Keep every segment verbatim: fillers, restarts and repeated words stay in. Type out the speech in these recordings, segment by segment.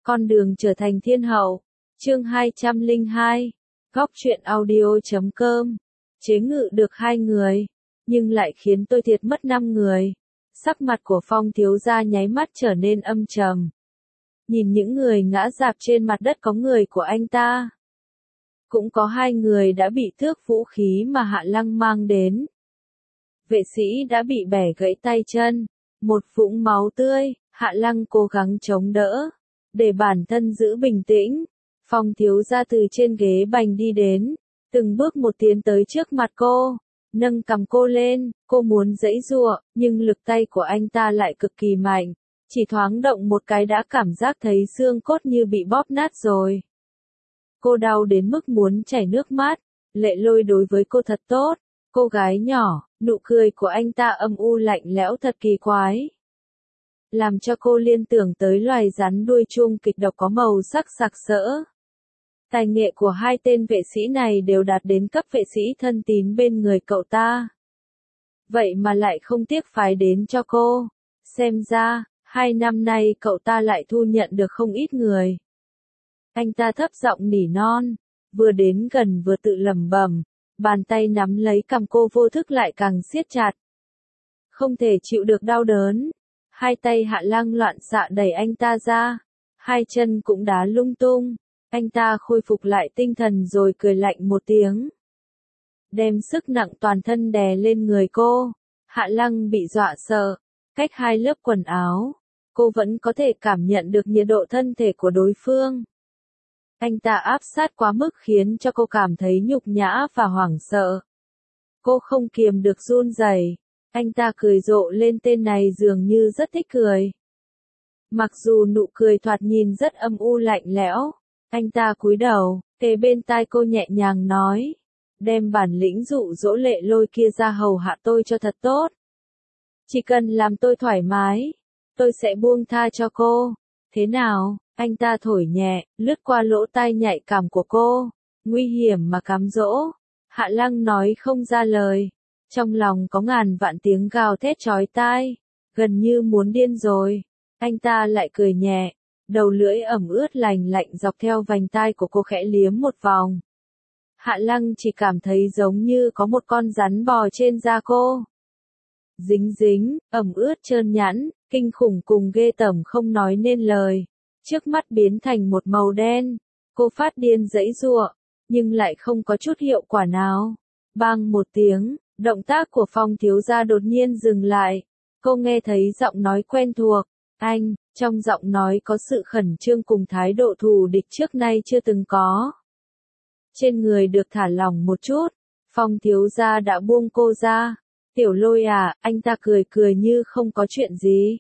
Con đường trở thành thiên hậu. Chương hai trăm lẻ hai. Góc truyện audio chấm com. Chế ngự được hai người, nhưng lại khiến tôi thiệt mất năm người. Sắc mặt của Phong thiếu gia nháy mắt trở nên âm trầm. Nhìn những người ngã rạp trên mặt đất có người của anh ta. Cũng có hai người đã bị thước vũ khí mà Hạ Lăng mang đến. Vệ sĩ đã bị bẻ gãy tay chân. Một vũng máu tươi, Hạ Lăng cố gắng chống đỡ. Để bản thân giữ bình tĩnh, Phong thiếu gia từ trên ghế bành đi đến. Từng bước một tiến tới trước mặt cô. Nâng cầm cô lên, cô muốn giãy giụa, nhưng lực tay của anh ta lại cực kỳ mạnh. Chỉ thoáng động một cái đã cảm giác thấy xương cốt như bị bóp nát rồi. Cô đau đến mức muốn chảy nước mắt. Lệ Lôi đối với cô thật tốt. Cô gái nhỏ, nụ cười của anh ta âm u lạnh lẽo thật kỳ quái. Làm cho cô liên tưởng tới loài rắn đuôi chuông kịch độc có màu sắc sặc sỡ. Tài nghệ của hai tên vệ sĩ này đều đạt đến cấp vệ sĩ thân tín bên người cậu ta. Vậy mà lại không tiếc phái đến cho cô. Xem ra, hai năm nay cậu ta lại thu nhận được không ít người. Anh ta thấp giọng nỉ non, vừa đến gần vừa tự lẩm bẩm, bàn tay nắm lấy cằm cô vô thức lại càng siết chặt. Không thể chịu được đau đớn, hai tay Hạ Lăng loạn xạ đẩy anh ta ra, hai chân cũng đá lung tung. Anh ta khôi phục lại tinh thần rồi cười lạnh một tiếng. Đem sức nặng toàn thân đè lên người cô. Hạ Lăng bị dọa sợ. Cách hai lớp quần áo, cô vẫn có thể cảm nhận được nhiệt độ thân thể của đối phương. Anh ta áp sát quá mức khiến cho cô cảm thấy nhục nhã và hoảng sợ. Cô không kiềm được run rẩy. Anh ta cười rộ lên, tên này dường như rất thích cười. Mặc dù nụ cười thoạt nhìn rất âm u lạnh lẽo. Anh ta cúi đầu, kề bên tai cô nhẹ nhàng nói. Đem bản lĩnh dụ dỗ Lệ Lôi kia ra hầu hạ tôi cho thật tốt. Chỉ cần làm tôi thoải mái, tôi sẽ buông tha cho cô. Thế nào? Anh ta thổi nhẹ, lướt qua lỗ tai nhạy cảm của cô. Nguy hiểm mà cám dỗ. Hạ Lăng nói không ra lời. Trong lòng có ngàn vạn tiếng gào thét chói tai. Gần như muốn điên rồi. Anh ta lại cười nhẹ. Đầu lưỡi ẩm ướt lành lạnh dọc theo vành tai của cô khẽ liếm một vòng. Hạ Lăng chỉ cảm thấy giống như có một con rắn bò trên da cô. Dính dính, ẩm ướt trơn nhẵn, kinh khủng cùng ghê tởm không nói nên lời. Trước mắt biến thành một màu đen. Cô phát điên giãy giụa, nhưng lại không có chút hiệu quả nào. Bang một tiếng, động tác của Phong thiếu gia đột nhiên dừng lại. Cô nghe thấy giọng nói quen thuộc. Anh, trong giọng nói có sự khẩn trương cùng thái độ thù địch trước nay chưa từng có. Trên người được thả lỏng một chút, Phong thiếu gia đã buông cô ra. Tiểu Lôi à, anh ta cười cười như không có chuyện gì.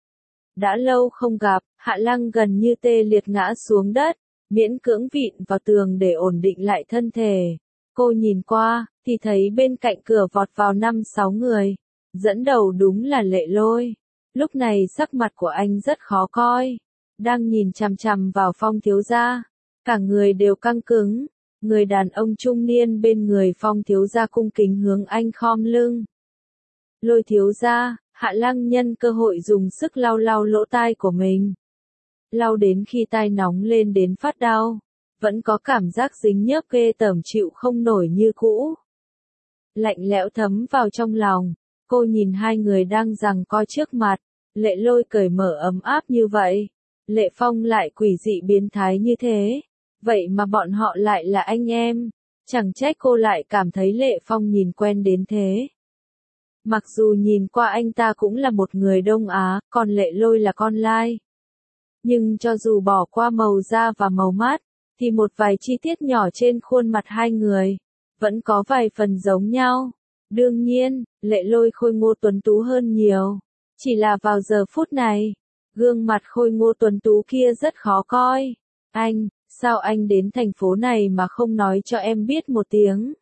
Đã lâu không gặp, Hạ Lăng gần như tê liệt ngã xuống đất, miễn cưỡng vịn vào tường để ổn định lại thân thể. Cô nhìn qua, thì thấy bên cạnh cửa vọt vào năm sáu người. Dẫn đầu đúng là Lệ Lôi. Lúc này sắc mặt của anh rất khó coi. Đang nhìn chằm chằm vào Phong thiếu gia. Cả người đều căng cứng. Người đàn ông trung niên bên người Phong thiếu gia cung kính hướng anh khom lưng. Lôi thiếu gia, Hạ Lăng nhân cơ hội dùng sức lau lau lỗ tai của mình. Lau đến khi tai nóng lên đến phát đau. Vẫn có cảm giác dính nhớp ghê tởm chịu không nổi như cũ. Lạnh lẽo thấm vào trong lòng. Cô nhìn hai người đang giằng co trước mặt. Lệ Lôi cởi mở ấm áp như vậy. Lệ Phong lại quỷ dị biến thái như thế. Vậy mà bọn họ lại là anh em. Chẳng trách cô lại cảm thấy Lệ Phong nhìn quen đến thế. Mặc dù nhìn qua anh ta cũng là một người Đông Á, còn Lệ Lôi là con Lai. Nhưng cho dù bỏ qua màu da và màu mắt, thì một vài chi tiết nhỏ trên khuôn mặt hai người, vẫn có vài phần giống nhau. Đương nhiên, Lệ Lôi khôi ngô tuấn tú hơn nhiều. Chỉ là vào giờ phút này, gương mặt khôi ngô tuấn tú kia rất khó coi. Anh, sao anh đến thành phố này mà không nói cho em biết một tiếng?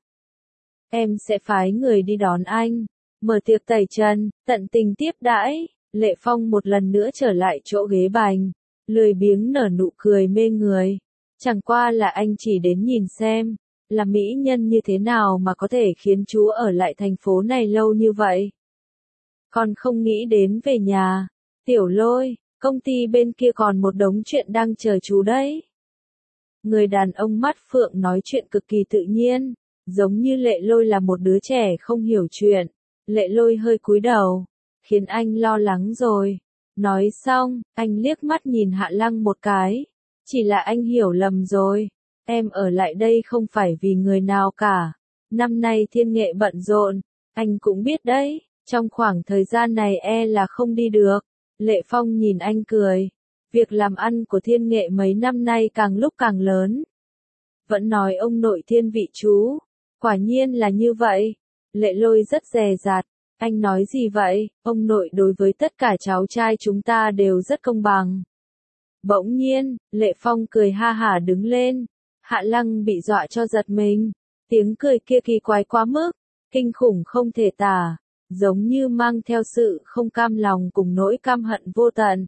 Em sẽ phái người đi đón anh. Mở tiệc tẩy trần, tận tình tiếp đãi. Lệ Phong một lần nữa trở lại chỗ ghế bành. Lười biếng nở nụ cười mê người. Chẳng qua là anh chỉ đến nhìn xem. Là mỹ nhân như thế nào mà có thể khiến chú ở lại thành phố này lâu như vậy? Còn không nghĩ đến về nhà. Tiểu Lôi, Công ty bên kia còn một đống chuyện đang chờ chú đấy. Người đàn ông mắt phượng nói chuyện cực kỳ tự nhiên, giống như Lệ Lôi là một đứa trẻ không hiểu chuyện. Lệ Lôi hơi cúi đầu, khiến anh lo lắng rồi. Nói xong, anh liếc mắt nhìn Hạ Lăng một cái. Chỉ là anh hiểu lầm rồi. Em ở lại đây không phải vì người nào cả. Năm nay Thiên Nghệ bận rộn, anh cũng biết đấy. Trong khoảng thời gian này e là không đi được. Lệ Phong nhìn anh cười. Việc làm ăn của Thiên Nghệ mấy năm nay càng lúc càng lớn. Vẫn nói ông nội thiên vị chú. Quả nhiên là như vậy. Lệ Lôi rất dè dặt. Anh nói gì vậy? Ông nội đối với tất cả cháu trai chúng ta đều rất công bằng. Bỗng nhiên, Lệ Phong cười ha hả đứng lên. Hạ Lăng bị dọa cho giật mình. Tiếng cười kia kỳ quái quá mức, kinh khủng không thể tả, giống như mang theo sự không cam lòng cùng nỗi căm hận vô tận.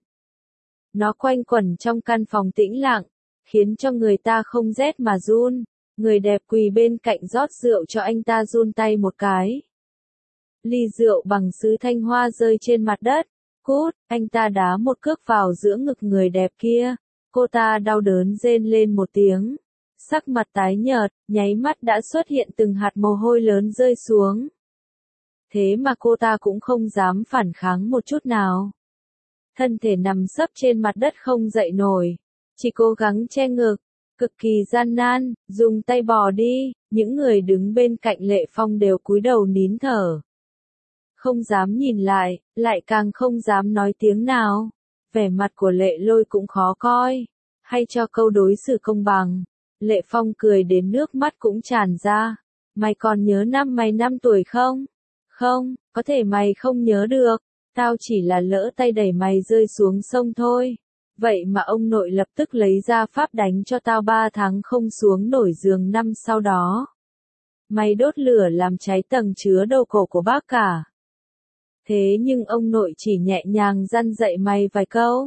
Nó quanh quẩn trong căn phòng tĩnh lặng, khiến cho người ta không rét mà run. Người đẹp quỳ bên cạnh rót rượu cho anh ta run tay một cái. Ly rượu bằng sứ thanh hoa rơi trên mặt đất. Cút, anh ta đá một cước vào giữa ngực người đẹp kia. Cô ta đau đớn rên lên một tiếng. Sắc mặt tái nhợt, nháy mắt đã xuất hiện từng hạt mồ hôi lớn rơi xuống. Thế mà cô ta cũng không dám phản kháng một chút nào. Thân thể nằm sấp trên mặt đất không dậy nổi. Chỉ cố gắng che ngực. Cực kỳ gian nan, dùng tay bò đi. Những người đứng bên cạnh Lệ Phong đều cúi đầu nín thở. Không dám nhìn lại, lại càng không dám nói tiếng nào. Vẻ mặt của Lệ Lôi cũng khó coi. Hay cho câu đối xử công bằng. Lệ Phong cười đến nước mắt cũng tràn ra. Mày còn nhớ năm mày năm tuổi không? Không, có thể mày không nhớ được. Tao chỉ là lỡ tay đẩy mày rơi xuống sông thôi. Vậy mà ông nội lập tức lấy ra pháp đánh cho tao ba tháng không xuống nổi giường năm sau đó. Mày đốt lửa làm cháy tầng chứa đầu cổ của bác cả. Thế nhưng ông nội chỉ nhẹ nhàng răn dạy mày vài câu.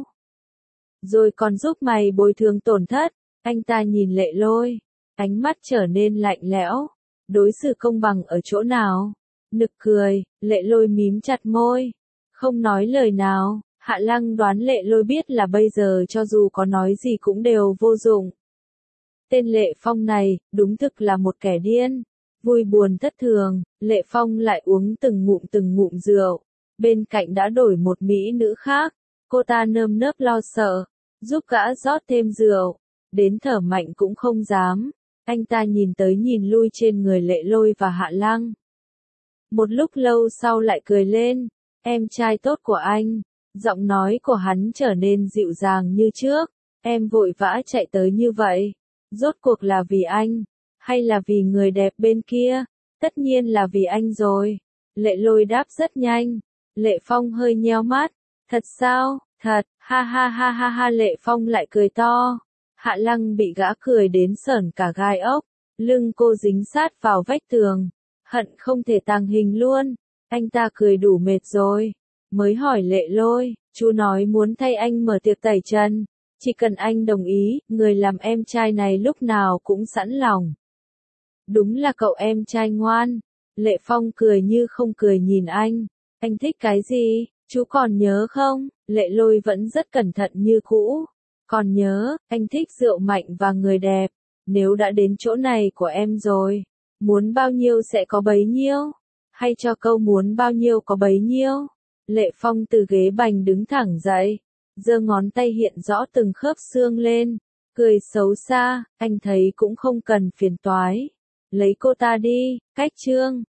Rồi còn giúp mày bồi thường tổn thất. Anh ta nhìn Lệ Lôi, ánh mắt trở nên lạnh lẽo. Đối xử công bằng ở chỗ nào? Nực cười, Lệ Lôi mím chặt môi, không nói lời nào. Hạ Lăng đoán Lệ Lôi biết là bây giờ cho dù có nói gì cũng đều vô dụng. Tên Lệ Phong này, đúng thực là một kẻ điên. Vui buồn thất thường, Lệ Phong lại uống từng ngụm từng ngụm rượu. Bên cạnh đã đổi một mỹ nữ khác. Cô ta nơm nớp lo sợ, giúp gã rót thêm rượu. Đến thở mạnh cũng không dám. Anh ta nhìn tới nhìn lui trên người Lệ Lôi và Hạ Lăng. Một lúc lâu sau lại cười lên. Em trai tốt của anh. Giọng nói của hắn trở nên dịu dàng như trước. Em vội vã chạy tới như vậy. Rốt cuộc là vì anh. Hay là vì người đẹp bên kia? Tất nhiên là vì anh rồi. Lệ Lôi đáp rất nhanh. Lệ Phong hơi nheo mắt. Thật sao? Thật, ha ha ha ha ha. Lệ Phong lại cười to. Hạ Lăng bị gã cười đến sởn cả gai ốc. Lưng cô dính sát vào vách tường. Hận không thể tàng hình luôn. Anh ta cười đủ mệt rồi. Mới hỏi Lệ Lôi, chú nói muốn thay anh mở tiệc tẩy trần. Chỉ cần anh đồng ý, người làm em trai này lúc nào cũng sẵn lòng. Đúng là cậu em trai ngoan. Lệ Phong cười như không cười nhìn anh. Anh thích cái gì, chú còn nhớ không? Lệ Lôi vẫn rất cẩn thận như cũ. Còn nhớ, anh thích rượu mạnh và người đẹp. Nếu đã đến chỗ này của em rồi, muốn bao nhiêu sẽ có bấy nhiêu. Hay cho câu muốn bao nhiêu có bấy nhiêu. Lệ Phong từ ghế bành đứng thẳng dậy. Giơ ngón tay hiện rõ từng khớp xương lên. Cười xấu xa, anh thấy cũng không cần phiền toái. Lấy cô ta đi, cách trương.